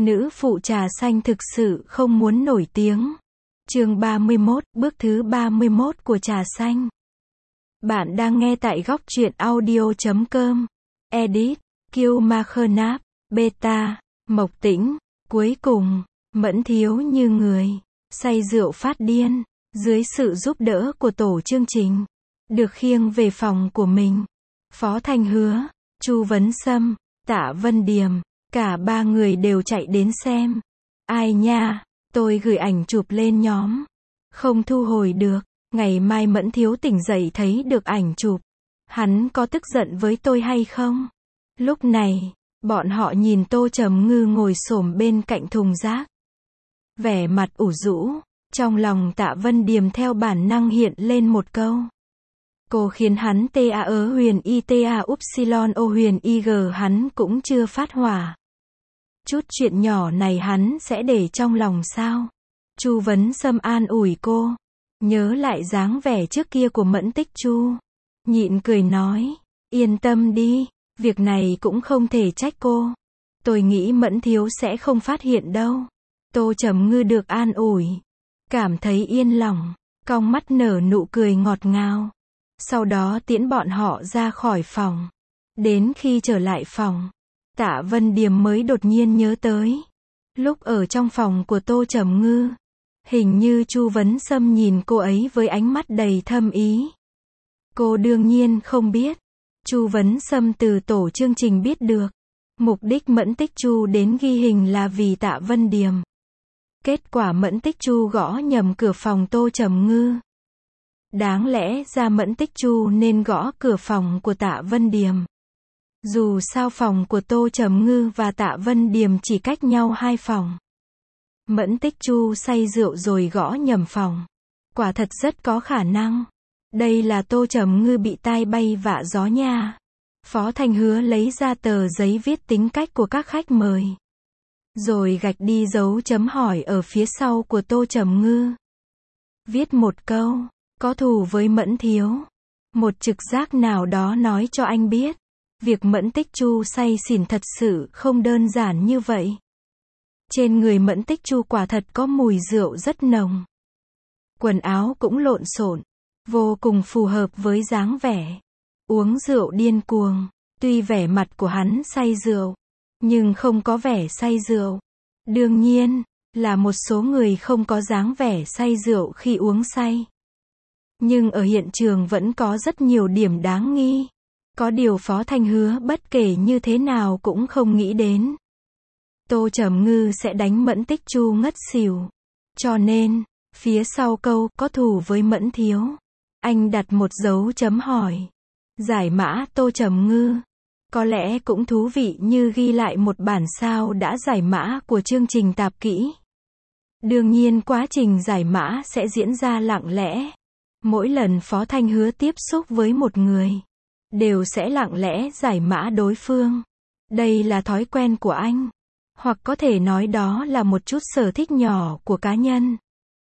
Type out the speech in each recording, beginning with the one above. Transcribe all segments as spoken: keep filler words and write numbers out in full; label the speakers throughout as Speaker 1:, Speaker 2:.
Speaker 1: Nữ phụ trà xanh thực sự không muốn nổi tiếng. Chương ba mươi mốt, bước thứ ba mươi mốt của trà xanh. Bạn đang nghe tại góc truyện audio chấm com. Edit, Kiêu Ma Khơ Náp, Beta, Mộc Tĩnh. Cuối cùng, Mẫn Thiếu như người say rượu phát điên, dưới sự giúp đỡ của tổ chương trình, được khiêng về phòng của mình. Phó Thanh Hứa, Chu Vấn Sâm, Tạ Vân Điềm, cả ba người đều chạy đến xem. Ai nha, tôi gửi ảnh chụp lên nhóm, không thu hồi được. Ngày mai Mẫn Thiếu tỉnh dậy thấy được ảnh chụp, hắn có tức giận với tôi hay không? Lúc này, bọn họ nhìn Tô Trầm Ngư ngồi xổm bên cạnh thùng rác, vẻ mặt ủ rũ. Trong lòng Tạ Vân Điềm theo bản năng hiện lên một câu: cô khiến hắn ta ớ huyền y ta upsilon o huyền ig, hắn cũng chưa phát hỏa. Chút chuyện nhỏ này hắn sẽ để trong lòng sao? Chu Vấn Sâm an ủi cô, nhớ lại dáng vẻ trước kia của Mẫn Tích Chu, nhịn cười nói, yên tâm đi, việc này cũng không thể trách cô. Tôi nghĩ Mẫn Thiếu sẽ không phát hiện đâu. Tô Trầm Ngư được an ủi, cảm thấy yên lòng, cong mắt nở nụ cười ngọt ngào. Sau đó tiễn bọn họ ra khỏi phòng. Đến khi trở lại phòng, Tạ Vân Điềm mới đột nhiên nhớ tới, lúc ở trong phòng của Tô Trầm Ngư, hình như Chu Vấn Sâm nhìn cô ấy với ánh mắt đầy thâm ý. Cô đương nhiên không biết, Chu Vấn Sâm từ tổ chương trình biết được, mục đích Mẫn Tích Chu đến ghi hình là vì Tạ Vân Điềm. Kết quả Mẫn Tích Chu gõ nhầm cửa phòng Tô Trầm Ngư. Đáng lẽ ra Mẫn Tích Chu nên gõ cửa phòng của Tạ Vân Điềm. Dù sao phòng của Tô Trầm Ngư và Tạ Vân Điềm chỉ cách nhau hai phòng. Mẫn Tích Chu say rượu rồi gõ nhầm phòng, quả thật rất có khả năng đây là Tô Trầm Ngư bị tai bay vạ gió nha. Phó Thanh Hứa lấy ra tờ giấy viết tính cách của các khách mời, rồi gạch đi dấu chấm hỏi ở phía sau của Tô Trầm Ngư. Viết một câu, có thù với Mẫn Thiếu. Một trực giác nào đó nói cho anh biết, việc Mẫn Tích Chu say xỉn thật sự không đơn giản như vậy. Trên người Mẫn Tích Chu quả thật có mùi rượu rất nồng. Quần áo cũng lộn xộn, vô cùng phù hợp với dáng vẻ uống rượu điên cuồng. Tuy vẻ mặt của hắn say rượu, nhưng không có vẻ say rượu. Đương nhiên, là một số người không có dáng vẻ say rượu khi uống say. Nhưng ở hiện trường vẫn có rất nhiều điểm đáng nghi. Có điều Phó Thanh Hứa bất kể như thế nào cũng không nghĩ đến Tô Trầm Ngư sẽ đánh Mẫn Tích Chu ngất xỉu. Cho nên, phía sau câu, có thù với Mẫn Thiếu, anh đặt một dấu chấm hỏi. Giải mã Tô Trầm Ngư. Có lẽ cũng thú vị như ghi lại một bản sao đã giải mã của chương trình tạp kỹ. Đương nhiên quá trình giải mã sẽ diễn ra lặng lẽ. Mỗi lần Phó Thanh Hứa tiếp xúc với một người, đều sẽ lặng lẽ giải mã đối phương. Đây là thói quen của anh, hoặc có thể nói đó là một chút sở thích nhỏ của cá nhân.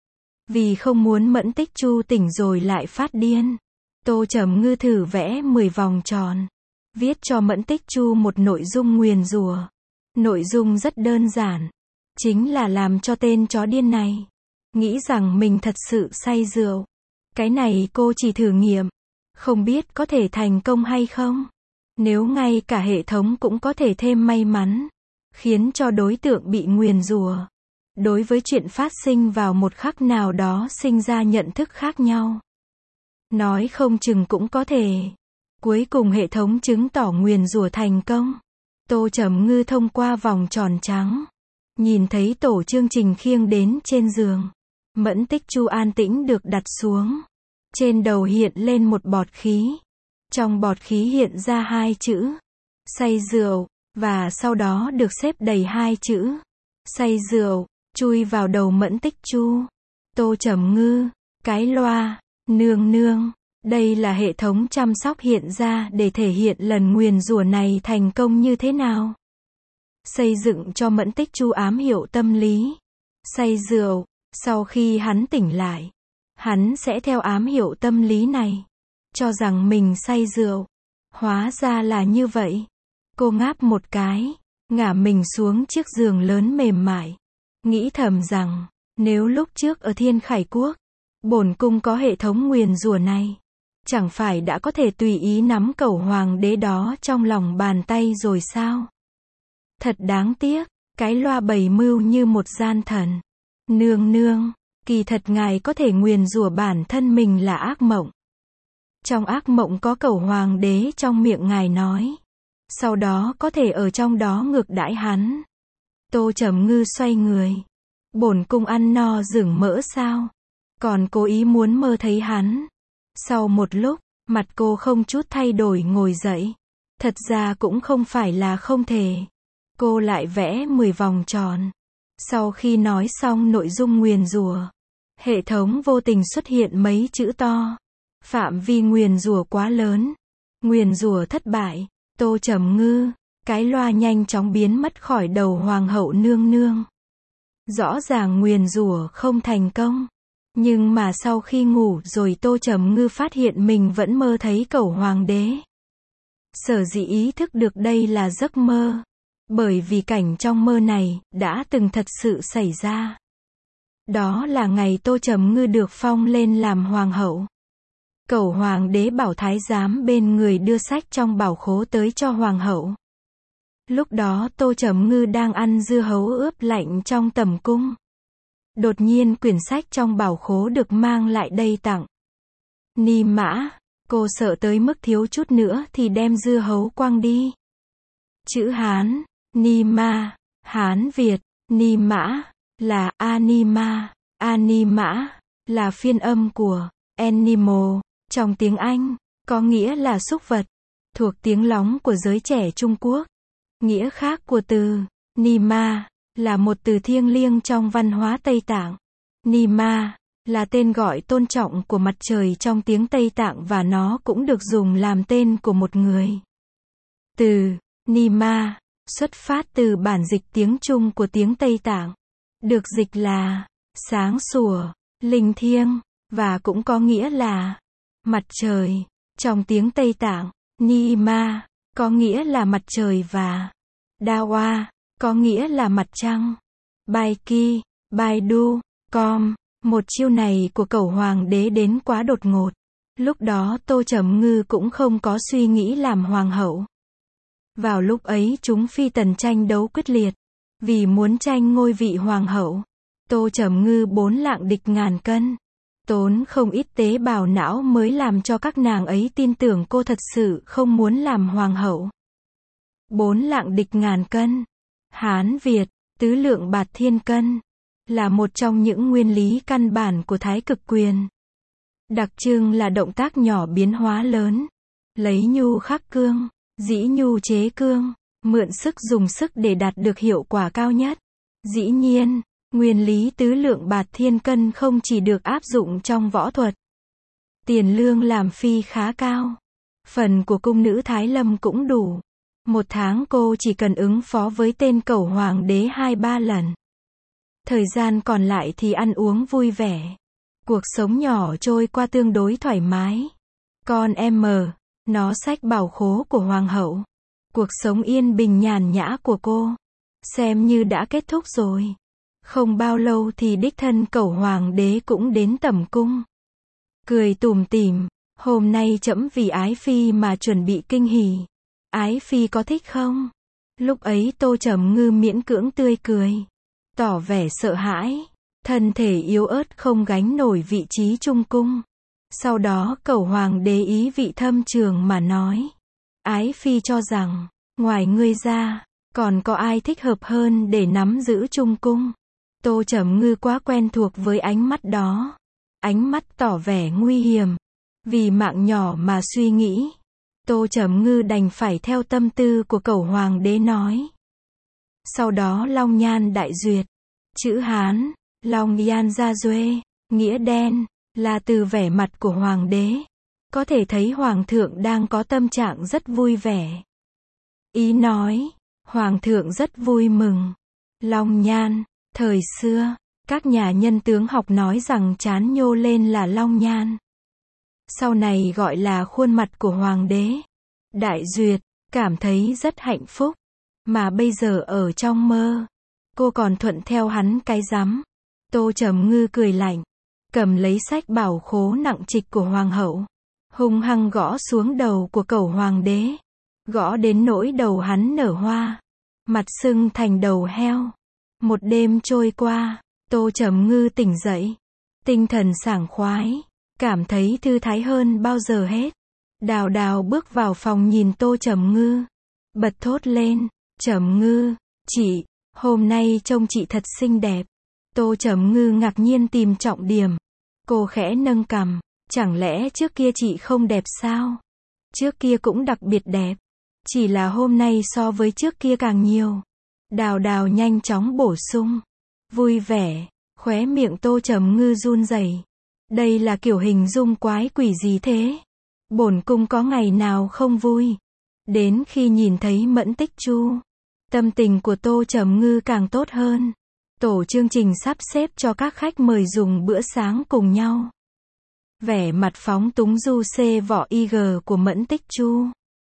Speaker 1: Vì không muốn Mẫn Tích Chu tỉnh rồi lại phát điên, Tô Trầm Ngư thử vẽ mười vòng tròn, viết cho Mẫn Tích Chu một nội dung nguyền rủa. Nội dung rất đơn giản, chính là làm cho tên chó điên này nghĩ rằng mình thật sự say rượu. Cái này cô chỉ thử nghiệm, không biết có thể thành công hay không. Nếu ngay cả hệ thống cũng có thể thêm may mắn, khiến cho đối tượng bị nguyền rủa, đối với chuyện phát sinh vào một khắc nào đó sinh ra nhận thức khác nhau, nói không chừng cũng có thể. Cuối cùng hệ thống chứng tỏ nguyền rủa thành công. Tô Trầm Ngư thông qua vòng tròn trắng, nhìn thấy tổ chương trình khiêng đến trên giường. Mẫn Tích Chu an tĩnh được đặt xuống. Trên đầu hiện lên một bọt khí. Trong bọt khí hiện ra hai chữ say rượu, và sau đó được xếp đầy hai chữ say rượu, chui vào đầu Mẫn Tích Chu. Tô Trầm Ngư, cái loa, nương nương. Đây là hệ thống chăm sóc hiện ra để thể hiện lần nguyền rủa này thành công như thế nào. Xây dựng cho Mẫn Tích Chu ám hiệu tâm lý. Say rượu, sau khi hắn tỉnh lại, hắn sẽ theo ám hiệu tâm lý này, cho rằng mình say rượu. Hóa ra là như vậy. Cô ngáp một cái, ngả mình xuống chiếc giường lớn mềm mại. Nghĩ thầm rằng, nếu lúc trước ở Thiên Khải Quốc, bổn cung có hệ thống nguyền rủa này, chẳng phải đã có thể tùy ý nắm cẩu hoàng đế đó trong lòng bàn tay rồi sao? Thật đáng tiếc, cái loa bày mưu như một gian thần. Nương nương, kỳ thật ngài có thể nguyền rủa bản thân mình là ác mộng. Trong ác mộng có cẩu hoàng đế trong miệng ngài nói. Sau đó có thể ở trong đó ngược đãi hắn. Tô Trầm Ngư xoay người. Bổn cung ăn no rừng mỡ sao? Còn cố ý muốn mơ thấy hắn. Sau một lúc, mặt cô không chút thay đổi ngồi dậy. Thật ra cũng không phải là không thể. Cô lại vẽ mười vòng tròn. Sau khi nói xong nội dung nguyền rủa, hệ thống vô tình xuất hiện mấy chữ to. Phạm vi nguyền rủa quá lớn. Nguyền rủa thất bại. Tô Trầm Ngư, cái loa nhanh chóng biến mất khỏi đầu hoàng hậu nương nương. Rõ ràng nguyền rủa không thành công. Nhưng mà sau khi ngủ rồi Tô Trầm Ngư phát hiện mình vẫn mơ thấy cẩu hoàng đế. Sở dĩ ý thức được đây là giấc mơ. Bởi vì cảnh trong mơ này, đã từng thật sự xảy ra. Đó là ngày Tô Trầm Ngư được phong lên làm hoàng hậu. Cẩu hoàng đế bảo thái giám bên người đưa sách trong bảo khố tới cho hoàng hậu. Lúc đó Tô Trầm Ngư đang ăn dưa hấu ướp lạnh trong tầm cung. Đột nhiên quyển sách trong bảo khố được mang lại đây tặng. Ni mã, cô sợ tới mức thiếu chút nữa thì đem dưa hấu quăng đi. Chữ Hán, Ni ma, Hán Việt, Ni mã, là anima, anima, là phiên âm của animal, trong tiếng Anh, có nghĩa là súc vật, thuộc tiếng lóng của giới trẻ Trung Quốc. Nghĩa khác của từ Nima là một từ thiêng liêng trong văn hóa Tây Tạng. Nima là tên gọi tôn trọng của mặt trời trong tiếng Tây Tạng và nó cũng được dùng làm tên của một người. Từ Nima xuất phát từ bản dịch tiếng Trung của tiếng Tây Tạng, được dịch là sáng sủa, linh thiêng, và cũng có nghĩa là mặt trời. Trong tiếng Tây Tạng, Nima có nghĩa là mặt trời và Dawa có nghĩa là mặt trăng. Baiki, Baidu, Com, một chiêu này của cẩu hoàng đế đến quá đột ngột. Lúc đó Tô Trầm Ngư cũng không có suy nghĩ làm hoàng hậu. Vào lúc ấy chúng phi tần tranh đấu quyết liệt. Vì muốn tranh ngôi vị hoàng hậu, Tô Trầm Ngư bốn lạng địch ngàn cân. Tốn không ít tế bào não mới làm cho các nàng ấy tin tưởng cô thật sự không muốn làm hoàng hậu. Bốn lạng địch ngàn cân. Hán Việt, tứ lượng bạt thiên cân, là một trong những nguyên lý căn bản của thái cực quyền. Đặc trưng là động tác nhỏ biến hóa lớn. Lấy nhu khắc cương, dĩ nhu chế cương, mượn sức dùng sức để đạt được hiệu quả cao nhất. Dĩ nhiên, nguyên lý tứ lượng bạt thiên cân không chỉ được áp dụng trong võ thuật. Tiền lương làm phi khá cao. Phần của cung nữ Thái Lâm cũng đủ. Một tháng cô chỉ cần ứng phó với tên cẩu hoàng đế hai ba lần. Thời gian còn lại thì ăn uống vui vẻ. Cuộc sống nhỏ trôi qua tương đối thoải mái. Con em mờ, nó xách bảo khố của hoàng hậu. Cuộc sống yên bình nhàn nhã của cô xem như đã kết thúc rồi. Không bao lâu thì đích thân cẩu hoàng đế cũng đến tẩm cung. Cười tủm tỉm, hôm nay trẫm vì Ái Phi mà chuẩn bị kinh hỉ. Ái Phi có thích không? Lúc ấy Tô Trầm Ngư miễn cưỡng tươi cười, tỏ vẻ sợ hãi, thân thể yếu ớt không gánh nổi vị trí trung cung. Sau đó cẩu hoàng đế ý vị thâm trường mà nói, Ái Phi cho rằng, ngoài ngươi ra, còn có ai thích hợp hơn để nắm giữ trung cung. Tô Trầm Ngư quá quen thuộc với ánh mắt đó. Ánh mắt tỏ vẻ nguy hiểm. Vì mạng nhỏ mà suy nghĩ. Tô Trầm Ngư đành phải theo tâm tư của cẩu hoàng đế nói. Sau đó Long Nhan đại duyệt. Chữ Hán, Long Nhan gia duê, nghĩa đen, là từ vẻ mặt của hoàng đế. Có thể thấy hoàng thượng đang có tâm trạng rất vui vẻ. Ý nói, hoàng thượng rất vui mừng. Long Nhan, thời xưa, các nhà nhân tướng học nói rằng trán nhô lên là Long Nhan. Sau này gọi là khuôn mặt của hoàng đế. Đại duyệt, cảm thấy rất hạnh phúc. Mà bây giờ ở trong mơ, cô còn thuận theo hắn cái rắm. Tô Trầm Ngư cười lạnh, cầm lấy sách bảo khố nặng trịch của hoàng hậu, hung hăng gõ xuống đầu của cẩu hoàng đế, gõ đến nỗi đầu hắn nở hoa, mặt sưng thành đầu heo. Một đêm trôi qua, Tô Trầm Ngư tỉnh dậy, tinh thần sảng khoái, cảm thấy thư thái hơn bao giờ hết. Đào Đào bước vào phòng nhìn Tô Trầm Ngư, bật thốt lên, Trầm Ngư, chị, hôm nay trông chị thật xinh đẹp. Tô Trầm Ngư ngạc nhiên tìm trọng điểm, cô khẽ nâng cằm, chẳng lẽ trước kia chị không đẹp sao? Trước kia cũng đặc biệt đẹp, chỉ là hôm nay so với trước kia càng nhiều. Đào Đào nhanh chóng bổ sung, vui vẻ, khóe miệng Tô Trầm Ngư run rẩy. Đây là kiểu hình dung quái quỷ gì thế? Bổn cung có ngày nào không vui? Đến khi nhìn thấy Mẫn Tích Chu, tâm tình của Tô Trầm Ngư càng tốt hơn. Tổ chương trình sắp xếp cho các khách mời dùng bữa sáng cùng nhau. Vẻ mặt phóng túng du xê vỏ i giê của Mẫn Tích Chu.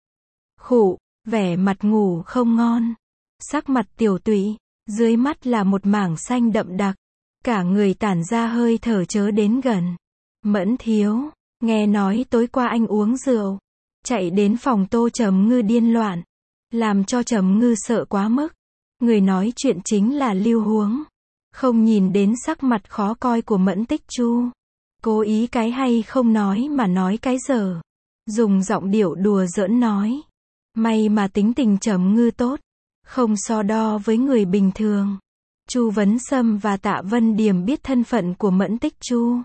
Speaker 1: Khụ, vẻ mặt ngủ không ngon. Sắc mặt tiểu tụy, dưới mắt là một mảng xanh đậm đặc. Cả người tản ra hơi thở chớ đến gần. Mẫn thiếu, nghe nói tối qua anh uống rượu, chạy đến phòng Tô Trầm Ngư điên loạn, làm cho Trầm Ngư sợ quá mức. Người nói chuyện chính là Lưu Huống. Không nhìn đến sắc mặt khó coi của Mẫn Tích Chu, cố ý cái hay không nói mà nói cái dở, dùng giọng điệu đùa giỡn nói. May mà tính tình Trầm Ngư tốt, không so đo với người bình thường. Chu Vấn Sâm và Tạ Vân Điềm biết thân phận của Mẫn Tích Chu,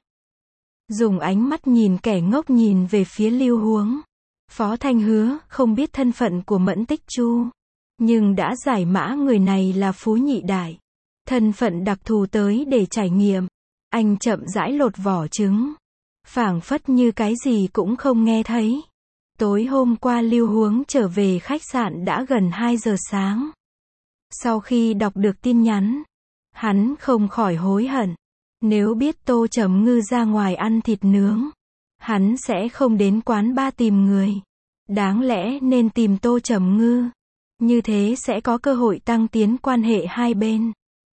Speaker 1: dùng ánh mắt nhìn kẻ ngốc nhìn về phía Lưu Huống. Phó Thanh Hứa không biết thân phận của Mẫn Tích Chu, nhưng đã giải mã người này là phú nhị đại, thân phận đặc thù tới để trải nghiệm. Anh chậm rãi lột vỏ trứng, phảng phất như cái gì cũng không nghe thấy. Tối hôm qua Lưu Huống trở về khách sạn đã gần hai giờ sáng. Sau khi đọc được tin nhắn, hắn không khỏi hối hận. Nếu biết Tô Trầm Ngư ra ngoài ăn thịt nướng, hắn sẽ không đến quán ba tìm người. Đáng lẽ nên tìm Tô Trầm Ngư, như thế sẽ có cơ hội tăng tiến quan hệ hai bên.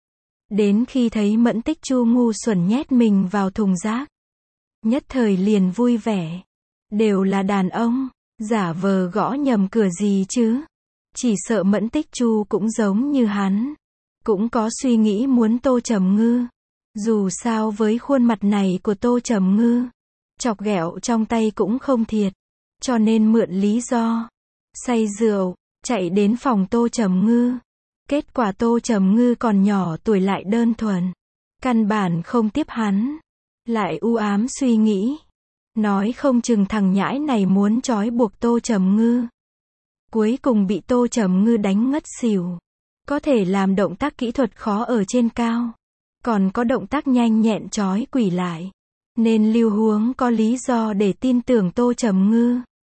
Speaker 1: Đến khi thấy Mẫn Tích Chu ngu xuẩn nhét mình vào thùng rác, nhất thời liền vui vẻ. Đều là đàn ông, giả vờ gõ nhầm cửa gì chứ. Chỉ sợ Mẫn Tích Chu cũng giống như hắn, cũng có suy nghĩ muốn Tô Trầm Ngư. Dù sao với khuôn mặt này của Tô Trầm Ngư, chọc ghẹo trong tay cũng không thiệt, cho nên mượn lý do say rượu, chạy đến phòng Tô Trầm Ngư. Kết quả Tô Trầm Ngư còn nhỏ tuổi lại đơn thuần, căn bản không tiếp hắn, lại u ám suy nghĩ, nói không chừng thằng nhãi này muốn trói buộc Tô Trầm Ngư. Cuối cùng bị Tô Trầm Ngư đánh ngất xỉu. Có thể làm động tác kỹ thuật khó ở trên cao, còn có động tác nhanh nhẹn trói quỷ lại, nên Lưu Huống có lý do để tin tưởng Tô Trầm Ngư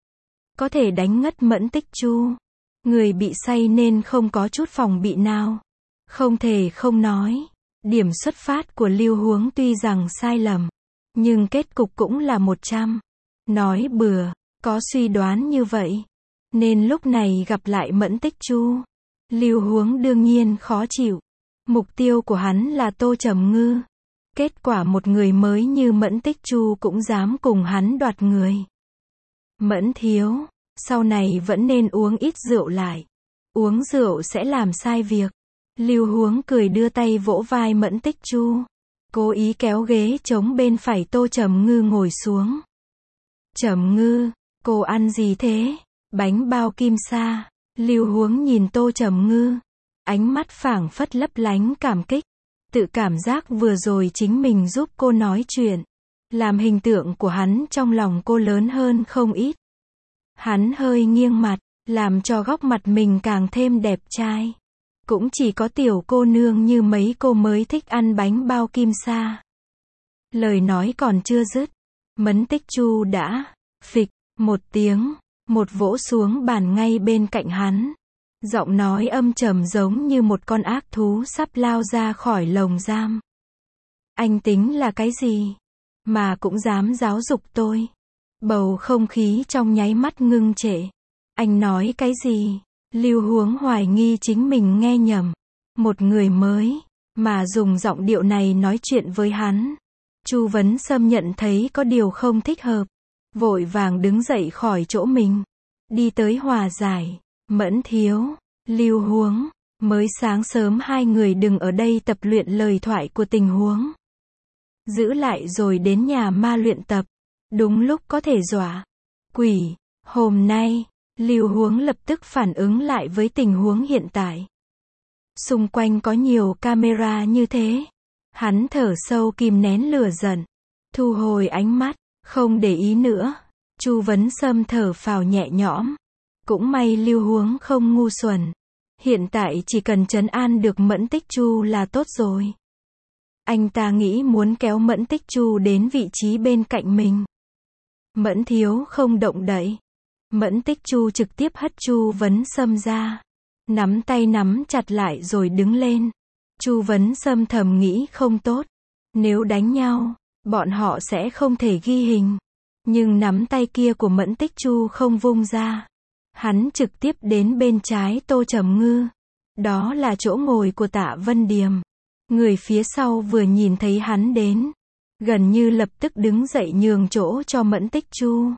Speaker 1: có thể đánh ngất Mẫn Tích Chu. Người bị say nên không có chút phòng bị nào. Không thể không nói, điểm xuất phát của Lưu Huống tuy rằng sai lầm, nhưng kết cục cũng là một trăm. Nói bừa, có suy đoán như vậy, nên lúc này gặp lại Mẫn Tích Chu, Lưu Huống đương nhiên khó chịu. Mục tiêu của hắn là Tô Trầm Ngư. Kết quả một người mới như Mẫn Tích Chu cũng dám cùng hắn đoạt người. Mẫn thiếu, sau này vẫn nên uống ít rượu lại. Uống rượu sẽ làm sai việc. Lưu Huống cười đưa tay vỗ vai Mẫn Tích Chu, cố ý kéo ghế chống bên phải Tô Trầm Ngư ngồi xuống. Trầm Ngư, cô ăn gì thế? Bánh bao kim sa. Lưu Huống nhìn Tô Trầm Ngư, ánh mắt phảng phất lấp lánh cảm kích, tự cảm giác vừa rồi chính mình giúp cô nói chuyện, làm hình tượng của hắn trong lòng cô lớn hơn không ít. Hắn hơi nghiêng mặt, làm cho góc mặt mình càng thêm đẹp trai. Cũng chỉ có tiểu cô nương như mấy cô mới thích ăn bánh bao kim sa. Lời nói còn chưa dứt, Mẫn Tích Chu đã phịch một tiếng, một vỗ xuống bàn ngay bên cạnh hắn. Giọng nói âm trầm giống như một con ác thú sắp lao ra khỏi lồng giam. Anh tính là cái gì mà cũng dám giáo dục tôi? Bầu không khí trong nháy mắt ngưng trệ. Anh nói cái gì? Lưu Huống hoài nghi chính mình nghe nhầm. Một người mới, mà dùng giọng điệu này nói chuyện với hắn. Chu Vấn Sâm nhận thấy có điều không thích hợp. Vội vàng đứng dậy khỏi chỗ mình. Đi tới hòa giải. Mẫn thiếu, Lưu Huống, mới sáng sớm hai người đừng ở đây tập luyện lời thoại của tình huống. Giữ lại rồi đến nhà ma luyện tập. Đúng lúc có thể dọa quỷ. Hôm nay, Lưu Huống lập tức phản ứng lại với tình huống hiện tại. Xung quanh có nhiều camera như thế. Hắn thở sâu kìm nén lửa giận. Thu hồi ánh mắt, không để ý nữa. Chu Vấn Sâm thở phào nhẹ nhõm. Cũng may Lưu Huống không ngu xuẩn. Hiện tại chỉ cần trấn an được Mẫn Tích Chu là tốt rồi. Anh ta nghĩ muốn kéo Mẫn Tích Chu đến vị trí bên cạnh mình. Mẫn thiếu không động đậy. Mẫn Tích Chu trực tiếp hất Chu Vấn Sâm ra. Nắm tay nắm chặt lại rồi đứng lên. Chu Vấn Sâm thầm nghĩ không tốt. Nếu đánh nhau, bọn họ sẽ không thể ghi hình. Nhưng nắm tay kia của Mẫn Tích Chu không vung ra. Hắn trực tiếp đến bên trái Tô Trầm Ngư. Đó là chỗ ngồi của Tạ Vân Điềm. Người phía sau vừa nhìn thấy hắn đến, gần như lập tức đứng dậy nhường chỗ cho Mẫn Tích Chu.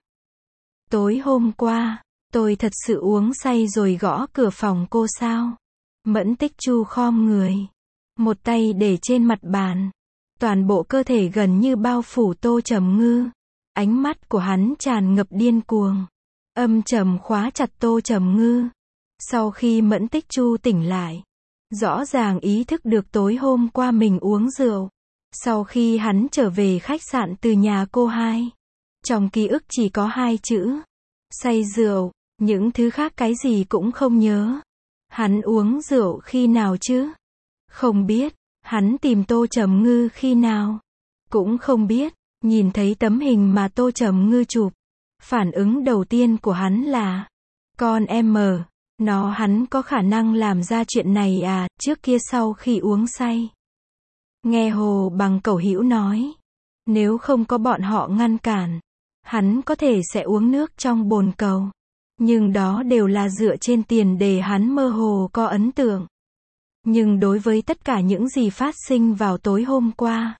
Speaker 1: Tối hôm qua, tôi thật sự uống say rồi gõ cửa phòng cô sao? Mẫn Tích Chu khom người. Một tay để trên mặt bàn. Toàn bộ cơ thể gần như bao phủ Tô Trầm Ngư. Ánh mắt của hắn tràn ngập điên cuồng. Âm trầm khóa chặt Tô Trầm Ngư. Sau khi Mẫn Tích Chu tỉnh lại, rõ ràng ý thức được tối hôm qua mình uống rượu. Sau khi hắn trở về khách sạn từ nhà cô hai, trong ký ức chỉ có hai chữ. Say rượu, những thứ khác cái gì cũng không nhớ. Hắn uống rượu khi nào chứ? Không biết. Hắn tìm Tô Trầm Ngư khi nào? Cũng không biết. Nhìn thấy tấm hình mà Tô Trầm Ngư chụp. Phản ứng đầu tiên của hắn là, con em mờ, nó hắn có khả năng làm ra chuyện này à, trước kia sau khi uống say. Nghe Hồ Bằng Cẩu Hữu nói, nếu không có bọn họ ngăn cản, hắn có thể sẽ uống nước trong bồn cầu. Nhưng đó đều là dựa trên tiền đề hắn mơ hồ có ấn tượng. Nhưng đối với tất cả những gì phát sinh vào tối hôm qua,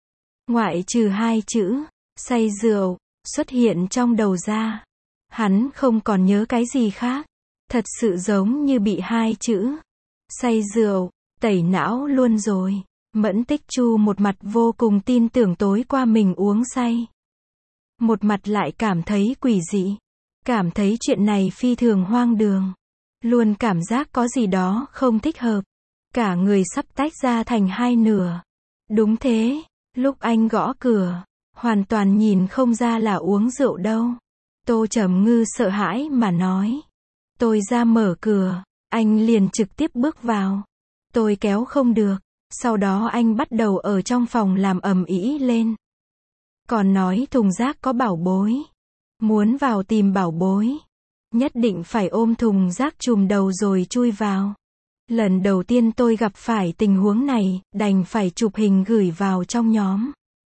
Speaker 1: ngoại trừ hai chữ, say rượu, xuất hiện trong đầu ra, hắn không còn nhớ cái gì khác. Thật sự giống như bị hai chữ, say rượu, tẩy não luôn rồi. Mẫn Tích Chu một mặt vô cùng tin tưởng tối qua mình uống say. Một mặt lại cảm thấy quỷ dị. Cảm thấy chuyện này phi thường hoang đường. Luôn cảm giác có gì đó không thích hợp. Cả người sắp tách ra thành hai nửa. Đúng thế, lúc anh gõ cửa, hoàn toàn nhìn không ra là uống rượu đâu. Tô Trầm Ngư sợ hãi mà nói. Tôi ra mở cửa, anh liền trực tiếp bước vào. Tôi kéo không được. Sau đó anh bắt đầu ở trong phòng làm ầm ĩ lên. Còn nói thùng rác có bảo bối. Muốn vào tìm bảo bối. Nhất định phải ôm thùng rác trùm đầu rồi chui vào. Lần đầu tiên tôi gặp phải tình huống này, đành phải chụp hình gửi vào trong nhóm.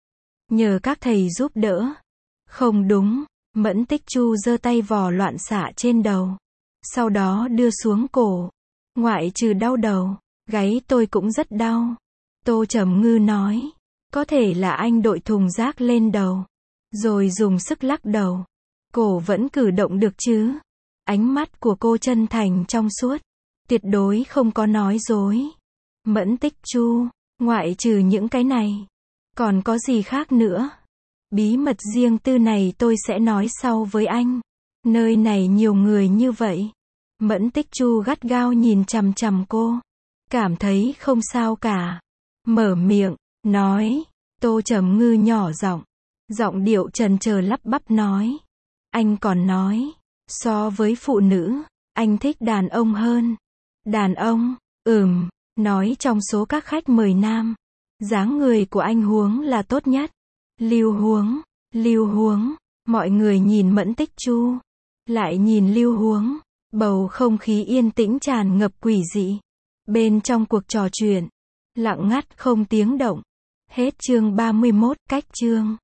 Speaker 1: Nhờ các thầy giúp đỡ. Không đúng, Mẫn Tích Chu giơ tay vò loạn xạ trên đầu. Sau đó đưa xuống cổ. Ngoại trừ đau đầu, gáy tôi cũng rất đau. Tô Trầm Ngư nói. Có thể là anh đội thùng rác lên đầu. Rồi dùng sức lắc đầu. Cổ vẫn cử động được chứ. Ánh mắt của cô chân thành trong suốt. Tuyệt đối không có nói dối. Mẫn Tích Chu, ngoại trừ những cái này, còn có gì khác nữa? Bí mật riêng tư này tôi sẽ nói sau với anh. Nơi này nhiều người như vậy. Mẫn Tích Chu gắt gao nhìn chằm chằm cô. Cảm thấy không sao cả. Mở miệng, nói. Tô Trầm Ngư nhỏ giọng. Giọng điệu trần chờ lắp bắp nói. Anh còn nói. So với phụ nữ, anh thích đàn ông hơn. Đàn ông, ừm, nói trong số các khách mời nam. Dáng người của anh Huống là tốt nhất. Lưu Huống, Lưu Huống. Mọi người nhìn Mẫn Tích Chu. Lại nhìn Lưu Huống. Bầu không khí yên tĩnh tràn ngập quỷ dị. Bên trong cuộc trò chuyện, lặng ngắt không tiếng động. Hết chương ba mươi mốt, cách chương.